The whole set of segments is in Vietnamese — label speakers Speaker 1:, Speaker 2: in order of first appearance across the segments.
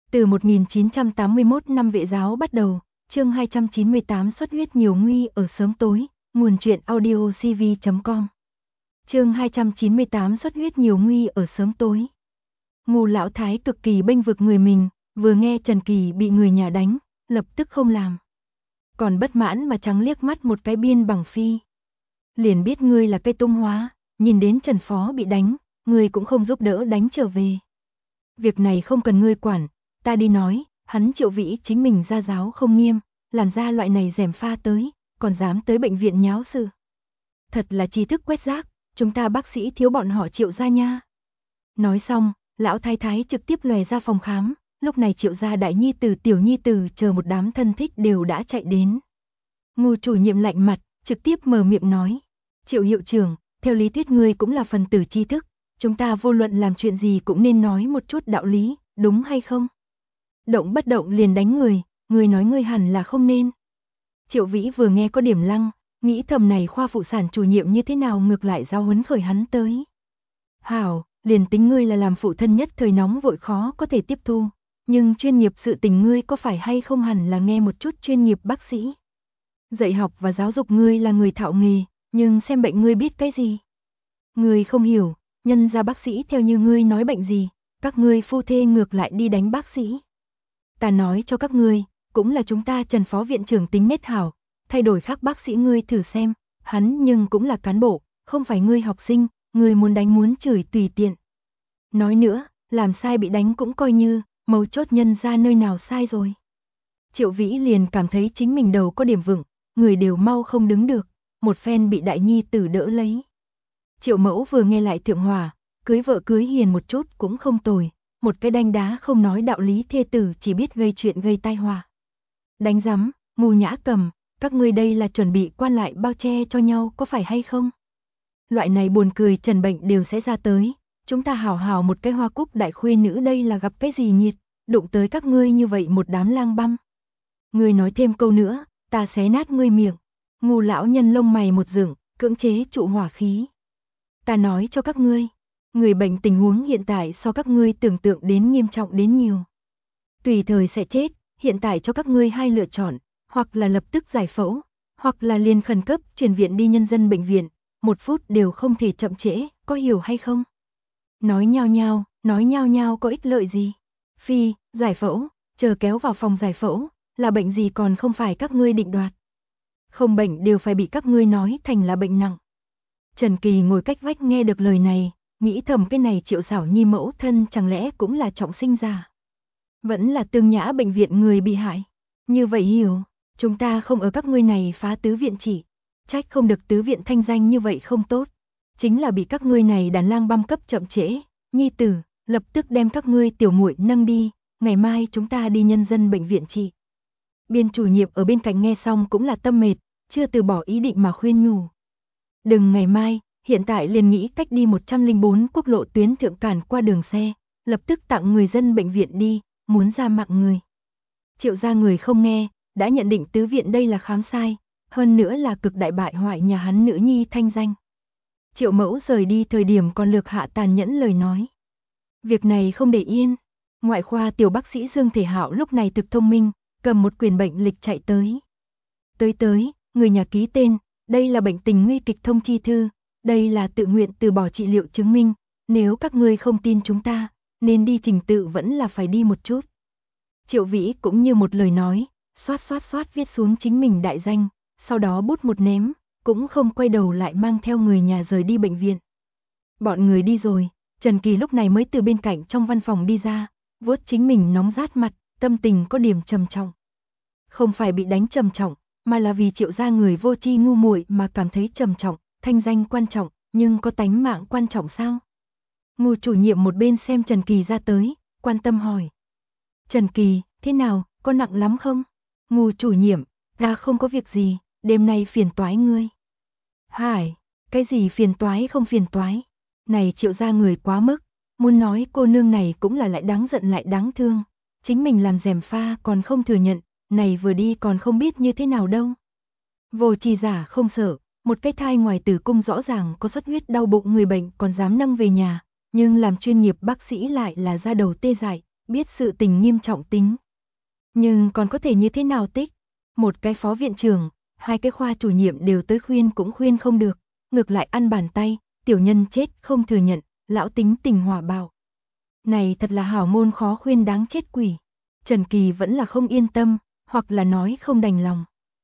Speaker 1: Từ 1981 năm Vệ giáo bắt đầu, chương 298 xuất huyết nhiều nguy ở sớm tối, nguồn truyện audio cv.com. Chương 298 xuất huyết nhiều nguy ở sớm tối. Ngô lão thái cực kỳ bênh vực người mình, vừa nghe Trần Kỳ bị người nhà đánh, lập tức không làm. Còn bất mãn mà trắng liếc mắt một cái Biên Bằng Phi. Liền biết ngươi là cây tung hóa, nhìn đến Trần Phó bị đánh, ngươi cũng không giúp đỡ đánh trở về. Việc này không cần ngươi quản, ta đi nói, hắn Triệu Vĩ chính mình ra giáo không nghiêm, làm ra loại này gièm pha tới, còn dám tới bệnh viện nháo sự. Thật là trí thức quét rác, chúng ta bác sĩ thiếu bọn họ Triệu gia nha. Nói xong, lão thái thái trực tiếp lòe ra phòng khám, lúc này Triệu gia đại nhi tử tiểu nhi tử chờ một đám thân thích đều đã chạy đến. Ngô chủ nhiệm lạnh mặt, trực tiếp mở miệng nói, Triệu hiệu trưởng, theo lý thuyết ngươi cũng là phần tử tri thức, chúng ta vô luận làm chuyện gì cũng nên nói một chút đạo lý, đúng hay không? Động bất động liền đánh người nói ngươi hẳn là không nên. Triệu Vĩ vừa nghe có điểm lăng, nghĩ thầm này khoa phụ sản chủ nhiệm như thế nào ngược lại giao huấn khởi hắn tới. Hảo, liền tính ngươi là làm phụ thân nhất thời nóng vội khó có thể tiếp thu, nhưng chuyên nghiệp sự tình ngươi có phải hay không hẳn là nghe một chút chuyên nghiệp bác sĩ. Dạy học và giáo dục ngươi là người thạo nghề, nhưng xem bệnh ngươi biết cái gì? Ngươi không hiểu, nhân ra bác sĩ theo như ngươi nói bệnh gì, các ngươi phu thê ngược lại đi đánh bác sĩ. Ta nói cho các ngươi, cũng là chúng ta Trần Phó Viện trưởng tính nết hảo, thay đổi khác bác sĩ ngươi thử xem, hắn nhưng cũng là cán bộ, không phải ngươi học sinh, ngươi muốn đánh muốn chửi tùy tiện. Nói nữa, làm sai bị đánh cũng coi như, mấu chốt nhân ra nơi nào sai rồi. Triệu Vĩ liền cảm thấy chính mình đầu có điểm vững, người đều mau không đứng được, một phen bị đại nhi tử đỡ lấy. Triệu mẫu vừa nghe lại thượng hòa, cưới vợ cưới hiền một chút cũng không tồi, một cái đanh đá không nói đạo lý thê tử chỉ biết gây chuyện gây tai họa. Đánh rắm, ngu nhã cầm, các ngươi đây là chuẩn bị quan lại bao che cho nhau có phải hay không? Loại này buồn cười trần bệnh đều sẽ ra tới, chúng ta hảo hảo một cái hoa cúc đại khuê nữ đây là gặp cái gì nhiệt, đụng tới các ngươi như vậy một đám lang băm. Ngươi nói thêm câu nữa, ta xé nát ngươi miệng. Ngu lão nhân lông mày một dựng, cưỡng chế trụ hỏa khí. Ta nói cho các ngươi, người bệnh tình huống hiện tại so các ngươi tưởng tượng đến nghiêm trọng đến nhiều. Tùy thời sẽ chết, hiện tại cho các ngươi hai lựa chọn, hoặc là lập tức giải phẫu, hoặc là liền khẩn cấp chuyển viện đi nhân dân bệnh viện, 1 phút đều không thể chậm trễ, có hiểu hay không? Nói nhao nhao có ích lợi gì? Phi, giải phẫu, chờ kéo vào phòng giải phẫu, là bệnh gì còn không phải các ngươi định đoạt. Không bệnh đều phải bị các ngươi nói thành là bệnh nặng. Trần Kỳ ngồi cách vách nghe được lời này, nghĩ thầm cái này Triệu Xảo Nhi mẫu thân chẳng lẽ cũng là trọng sinh giả. Vẫn là Tương Nhã bệnh viện người bị hại. Như vậy hiểu, chúng ta không ở các ngươi này phá tứ viện chỉ. Trách không được tứ viện thanh danh như vậy không tốt. Chính là bị các ngươi này đàn lang băm cấp chậm trễ. Nhi tử, lập tức đem các ngươi tiểu muội nâng đi, ngày mai chúng ta đi nhân dân bệnh viện trị. Biên chủ nhiệm ở bên cạnh nghe xong cũng là tâm mệt, chưa từ bỏ ý định mà khuyên nhủ. Đừng ngày mai, hiện tại liền nghĩ cách đi 104 quốc lộ tuyến thượng cản qua đường xe, lập tức tặng người dân bệnh viện đi, muốn ra mạng người. Triệu gia người không nghe, đã nhận định tứ viện đây là khám sai, hơn nữa là cực đại bại hoại nhà hắn nữ nhi thanh danh. Triệu mẫu rời đi thời điểm còn lược hạ tàn nhẫn lời nói. Việc này không để yên, ngoại khoa tiểu bác sĩ Dương Thể Hạo lúc này thực thông minh, cầm một quyển bệnh lịch chạy tới. Tới, người nhà ký tên, đây là bệnh tình nguy kịch thông chi thư, đây là tự nguyện từ bỏ trị liệu chứng minh, nếu các ngươi không tin chúng ta, nên đi trình tự vẫn là phải đi một chút. Triệu Vĩ cũng như một lời nói, xoát viết xuống chính mình đại danh, sau đó bút một ném, cũng không quay đầu lại mang theo người nhà rời đi bệnh viện. Bọn người đi rồi, Trần Kỳ lúc này mới từ bên cạnh trong văn phòng đi ra, vuốt chính mình nóng rát mặt, tâm tình có điểm trầm trọng. Không phải bị đánh trầm trọng, mà là vì Triệu gia người vô tri ngu muội mà cảm thấy trầm trọng, thanh danh quan trọng, nhưng có tánh mạng quan trọng sao? Ngô chủ nhiệm một bên xem Trần Kỳ ra tới, quan tâm hỏi. Trần Kỳ, thế nào, có nặng lắm không? Ngô chủ nhiệm, ta không có việc gì, đêm nay phiền toái ngươi. Hải, cái gì phiền toái không phiền toái? Này Triệu gia người quá mức, muốn nói cô nương này cũng là lại đáng giận lại đáng thương. Chính mình làm gièm pha còn không thừa nhận, này vừa đi còn không biết như thế nào đâu. Vô tri giả không sợ, một cái thai ngoài tử cung rõ ràng có xuất huyết đau bụng người bệnh còn dám nâng về nhà, nhưng làm chuyên nghiệp bác sĩ lại là da đầu tê dại, biết sự tình nghiêm trọng tính. Nhưng còn có thể như thế nào tích? Một cái phó viện trưởng, hai cái khoa chủ nhiệm đều tới khuyên cũng khuyên không được, ngược lại ăn bàn tay, tiểu nhân chết không thừa nhận, lão tính tình hỏa bạo. Này thật là hảo môn khó khuyên đáng chết quỷ. Trần Kỳ vẫn là không yên tâm, hoặc là nói không đành lòng.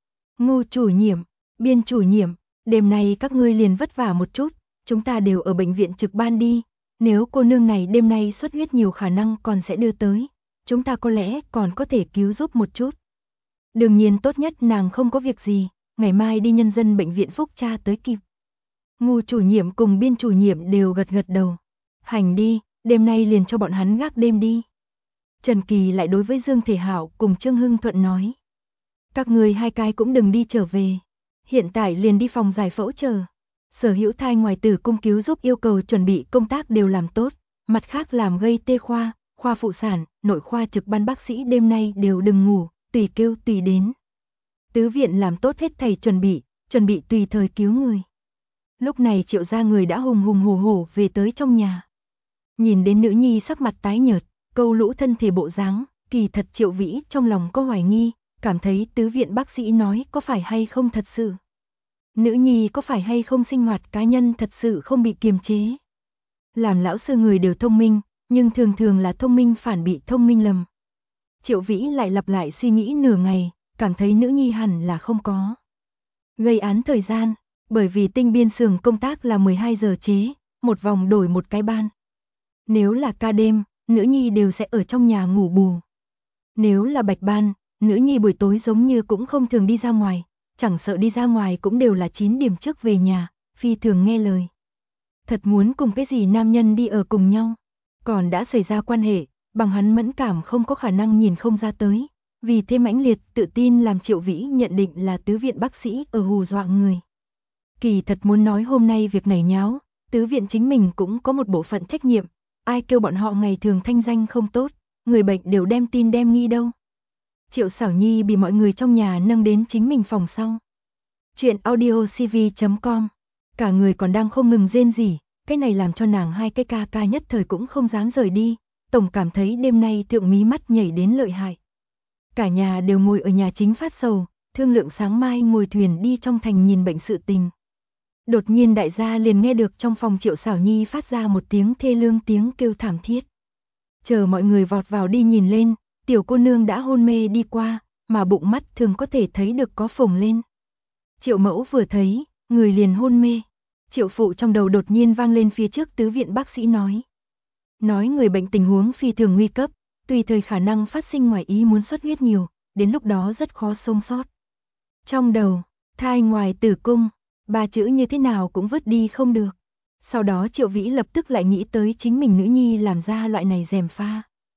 Speaker 1: Ngô chủ nhiệm, Biên chủ nhiệm, đêm nay các ngươi liền vất vả một chút, chúng ta đều ở bệnh viện trực ban đi, nếu cô nương này đêm nay xuất huyết nhiều khả năng còn sẽ đưa tới, chúng ta có lẽ còn có thể cứu giúp một chút. Đương nhiên tốt nhất nàng không có việc gì, ngày mai đi nhân dân bệnh viện phúc tra tới kịp. Ngô chủ nhiệm cùng Biên chủ nhiệm đều gật gật đầu. Hành đi, đêm nay liền cho bọn hắn gác đêm đi. Trần Kỳ lại đối với Dương Thể Hảo cùng Trương Hưng Thuận nói. Các người hai cái cũng đừng đi trở về. Hiện tại liền đi phòng giải phẫu chờ. Sở hữu thai ngoài tử cung cứu giúp yêu cầu chuẩn bị công tác đều làm tốt. Mặt khác làm gây tê khoa, khoa phụ sản, nội khoa trực ban bác sĩ đêm nay đều đừng ngủ, tùy kêu tùy đến. Tứ viện làm tốt hết thầy chuẩn bị tùy thời cứu người. Lúc này Triệu gia người đã hùng hùng hổ hổ về tới trong nhà. Nhìn đến nữ nhi sắc mặt tái nhợt, câu lũ thân thể bộ dáng, kỳ thật Triệu Vĩ trong lòng có hoài nghi, cảm thấy tứ viện bác sĩ nói có phải hay không thật sự. Nữ nhi có phải hay không sinh hoạt cá nhân thật sự không bị kiềm chế. Làm lão sư người đều thông minh, nhưng thường thường là thông minh phản bị thông minh lầm. Triệu Vĩ lại lặp lại suy nghĩ nửa ngày, cảm thấy nữ nhi hẳn là không có. Gây án thời gian, bởi vì tinh biên xưởng công tác là 12 giờ chế, một vòng đổi một cái ban. Nếu là ca đêm, nữ nhi đều sẽ ở trong nhà ngủ bù. Nếu là bạch ban, nữ nhi buổi tối giống như cũng không thường đi ra ngoài, chẳng sợ đi ra ngoài cũng đều là 9 điểm trước về nhà, phi thường nghe lời. Thật muốn cùng cái gì nam nhân đi ở cùng nhau, còn đã xảy ra quan hệ, bằng hắn mẫn cảm không có khả năng nhìn không ra tới. Vì thế mãnh liệt tự tin làm Triệu Vĩ nhận định là tứ viện bác sĩ ở hù dọa người. Kỳ thật muốn nói hôm nay việc này nháo, tứ viện chính mình cũng có một bộ phận trách nhiệm, ai kêu bọn họ ngày thường thanh danh không tốt, người bệnh đều đem tin đem nghi đâu. Triệu Xảo Nhi bị mọi người trong nhà nâng đến chính mình phòng sau. Chuyện audiocv.com, cả người còn đang không ngừng rên rỉ, cái này làm cho nàng hai cái ca ca nhất thời cũng không dám rời đi, tổng cảm thấy đêm nay thượng mí mắt nhảy đến lợi hại. Cả nhà đều ngồi ở nhà chính phát sầu, thương lượng sáng mai ngồi thuyền đi trong thành nhìn bệnh sự tình. Đột nhiên đại gia liền nghe được trong phòng Triệu Xảo Nhi phát ra một tiếng thê lương tiếng kêu thảm thiết. Chờ mọi người vọt vào đi nhìn lên, tiểu cô nương đã hôn mê đi qua, mà bụng mắt thường có thể thấy được có phồng lên. Triệu mẫu vừa thấy, người liền hôn mê. Triệu phụ trong đầu đột nhiên vang lên phía trước tứ viện bác sĩ nói. Nói người bệnh tình huống phi thường nguy cấp, tùy thời khả năng phát sinh ngoài ý muốn xuất huyết nhiều, đến lúc đó rất khó sống sót. Trong đầu, thai ngoài tử cung, ba chữ như thế nào cũng vứt đi không được. Sau đó Triệu Vĩ lập tức lại nghĩ tới chính mình nữ nhi làm ra loại này gièm pha.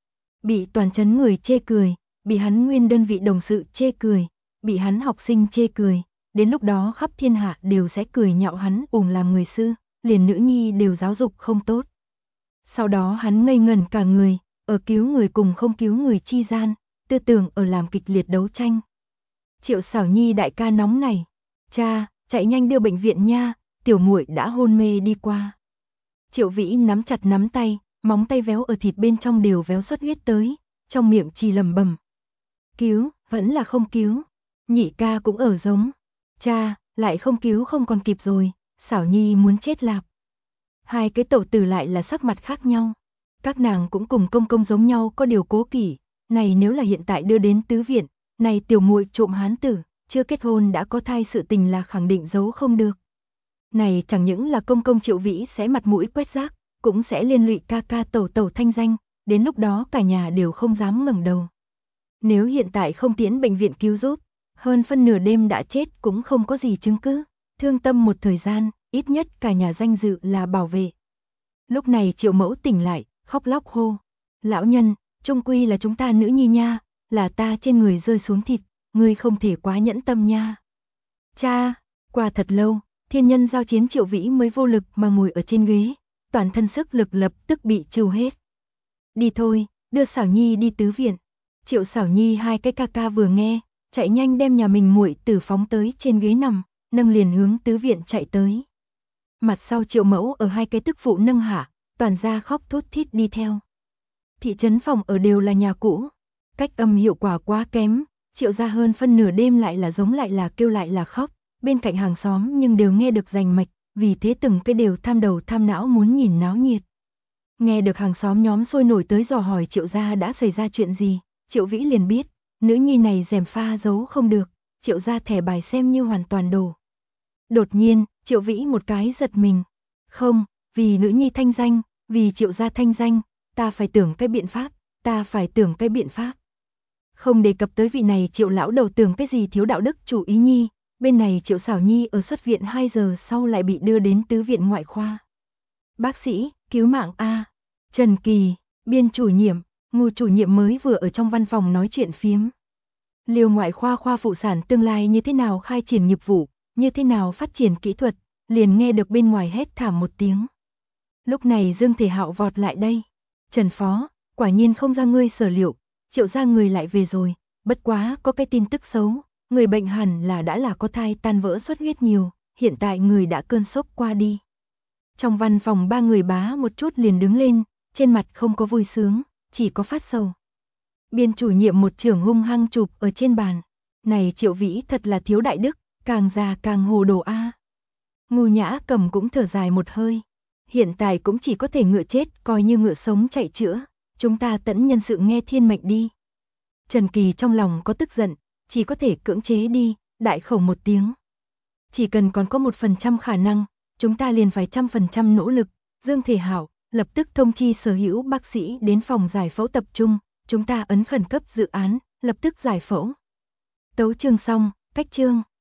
Speaker 1: Bị toàn trấn người chê cười, bị hắn nguyên đơn vị đồng sự chê cười, bị hắn học sinh chê cười, đến lúc đó khắp thiên hạ đều sẽ cười nhạo hắn làm người sư, liền nữ nhi đều giáo dục không tốt. Sau đó hắn ngây ngẩn cả người, ở cứu người cùng không cứu người chi gian, tư tưởng ở làm kịch liệt đấu tranh. Triệu Xảo Nhi đại ca nóng này, cha, chạy nhanh đưa bệnh viện nha, tiểu muội đã hôn mê đi qua. Triệu Vĩ nắm chặt nắm tay, móng tay véo ở thịt bên trong đều véo xuất huyết tới, trong miệng chỉ lẩm bẩm. Cứu, vẫn là không cứu. Nhị ca cũng ở giống. Cha, lại không cứu không còn kịp rồi, Xảo Nhi muốn chết lạp. Hai cái tẩu tử lại là sắc mặt khác nhau. Các nàng cũng cùng công công giống nhau có điều cố kỵ, này nếu là hiện tại đưa đến tứ viện, này tiểu muội trộm hán tử, chưa kết hôn đã có thai sự tình là khẳng định giấu không được. Này chẳng những là công công Triệu Vĩ sẽ mặt mũi quét rác, cũng sẽ liên lụy ca ca tẩu tẩu thanh danh, đến lúc đó cả nhà đều không dám ngẩng đầu. Nếu hiện tại không tiến bệnh viện cứu giúp, hơn phân nửa đêm đã chết cũng không có gì chứng cứ, thương tâm một thời gian, ít nhất cả nhà danh dự là bảo vệ. Lúc này Triệu mẫu tỉnh lại, khóc lóc hô. Lão nhân, trung quy là chúng ta nữ nhi nha, là ta trên người rơi xuống thịt, ngươi không thể quá nhẫn tâm nha. Cha, qua thật lâu, thiên nhân giao chiến Triệu Vĩ mới vô lực mà ngồi ở trên ghế, toàn thân sức lực lập tức bị trừ hết. Đi thôi, đưa Xảo Nhi đi tứ viện. Triệu Xảo Nhi hai cái ca ca vừa nghe, chạy nhanh đem nhà mình muội tử phóng tới trên ghế nằm, nâng liền hướng tứ viện chạy tới. Mặt sau Triệu mẫu ở hai cái tức phụ nâng hạ, toàn ra khóc thút thít đi theo. thị trấn phòng ở đều là nhà cũ. Cách âm hiệu quả quá kém, Triệu gia hơn phân nửa đêm lại là giống lại là kêu lại là khóc, bên cạnh hàng xóm nhưng đều nghe được rành mạch, vì thế từng cái đều tham đầu tham não muốn nhìn náo nhiệt. Nghe được hàng xóm nhóm sôi nổi tới dò hỏi Triệu gia đã xảy ra chuyện gì, Triệu Vĩ liền biết, nữ nhi này gièm pha giấu không được, Triệu gia thẻ bài xem như hoàn toàn đổ. Đột nhiên, Triệu Vĩ một cái giật mình. Không, vì nữ nhi thanh danh, vì Triệu gia thanh danh, ta phải tưởng cái biện pháp, ta phải tưởng cái biện pháp. Không đề cập tới vị này Triệu lão đầu tưởng cái gì thiếu đạo đức chủ ý nhi, bên này Triệu Xảo Nhi ở xuất viện 2 giờ sau lại bị đưa đến tứ viện ngoại khoa. Bác sĩ, cứu mạng a. Trần Kỳ, biên chủ nhiệm, Ngô chủ nhiệm mới vừa ở trong văn phòng nói chuyện phiếm. Liêu ngoại khoa khoa phụ sản tương lai như thế nào khai triển nghiệp vụ, như thế nào phát triển kỹ thuật, liền nghe được bên ngoài hét thảm một tiếng. Lúc này Dương Thể Hạo vọt lại đây. Trần Phó, quả nhiên không ra ngươi sở liệu, Triệu gia người lại về rồi, bất quá có cái tin tức xấu, người bệnh hẳn là đã là có thai tan vỡ xuất huyết nhiều, hiện tại người đã cơn sốc qua đi. Trong văn phòng 3 người bá một chút liền đứng lên, trên mặt không có vui sướng, chỉ có phát sầu. Biên chủ nhiệm một trưởng hung hăng chụp ở trên bàn. Này Triệu Vĩ thật là thiếu đại đức, càng già càng hồ đồ a. Ngô Nhã Cầm cũng thở dài một hơi. Hiện tại cũng chỉ có thể ngựa chết coi như ngựa sống chạy chữa. Chúng ta tẫn nhân sự nghe thiên mệnh đi. Trần Kỳ trong lòng có tức giận, chỉ có thể cưỡng chế đi, đại khẩu một tiếng. Chỉ cần còn có 1% khả năng, chúng ta liền phải 100% nỗ lực. Dương Thể Hạo lập tức thông chi sở hữu bác sĩ đến phòng giải phẫu tập trung. Chúng ta ấn khẩn cấp dự án, lập tức giải phẫu. Tấu chương xong, cách chương.